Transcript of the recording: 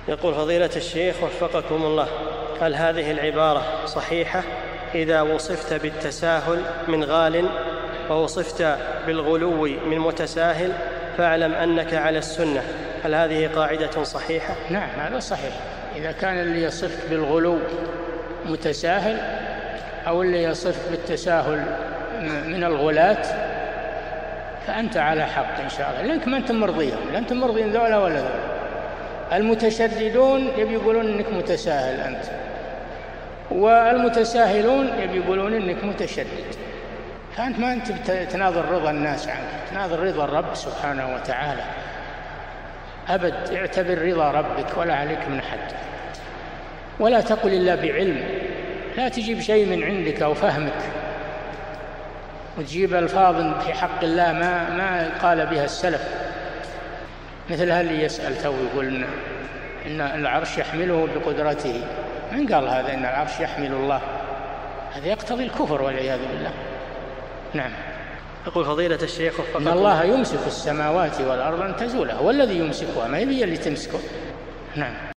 يقول فضيلة الشيخ وفقكم الله، هل هذه العبارة صحيحة إذا وصفت بالتساهل من غال ووصفت بالغلو من متساهل فاعلم أنك على السنة؟ هل هذه قاعدة صحيحة؟ نعم، هذا صحيح. إذا كان اللي يصف بالغلو متساهل أو اللي يصف بالتساهل من الغلاة فأنت على حق إن شاء الله، لأنك ما أنت مرضيهم، لا أنت مرضين ذولا ولا ذولا. المتشددون يبي يقولون إنك متساهل أنت، والمتساهلون يبي يقولون إنك متشدد، فأنت ما أنت تناظر رضا الناس عنك، تناظر رضا الرب سبحانه وتعالى. أبد، اعتبر رضا ربك ولا عليك من حد، ولا تقل إلا بعلم، لا تجيب شيء من عندك أو فهمك وتجيب ألفاظ في حق الله ما قال بها السلف، مثل اللي يسأل تو يقول إن العرش يحمله بقدرته. من قال هذا إن العرش يحمل الله؟ هذا يقتضي الكفر والعياذ بالله. نعم. يقول فضيلة الشيخ إن الله يمسك السماوات والأرض أن تزولا، هو الذي يمسكها، ما هي اللي تمسكه. نعم.